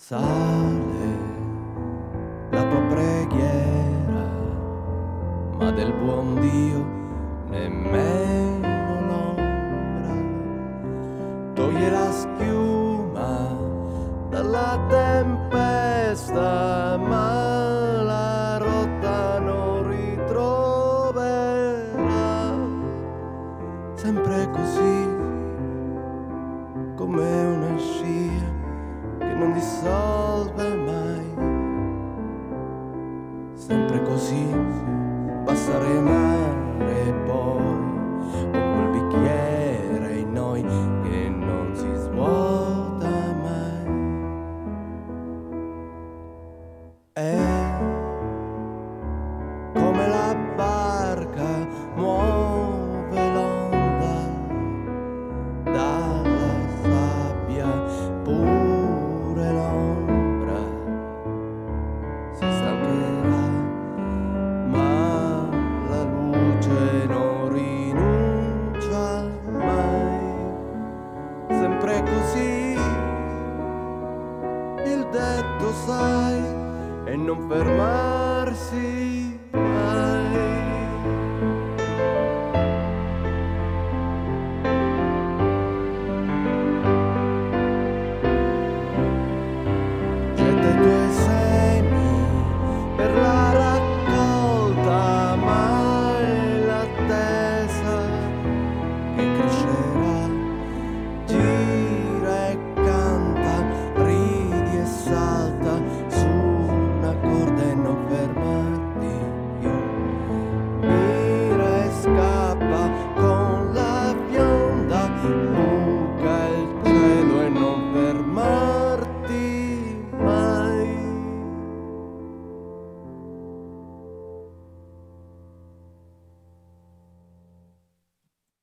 Sale la tua preghiera, ma del buon Dio nemmeno l'ombra. Toglie la schiuma dalla tempesta, ma la rotta non ritroverà. Sempre così, come una scia che non dissolve mai. Sempre così, basta remare e poi con quel bicchiere in noi che non si svuota mai. È come la barca muove l'onda dalla sabbia, pure l'ombra si stancherà, ma la luce non rinuncia mai. Sempre così, il detto sai, e non fermarsi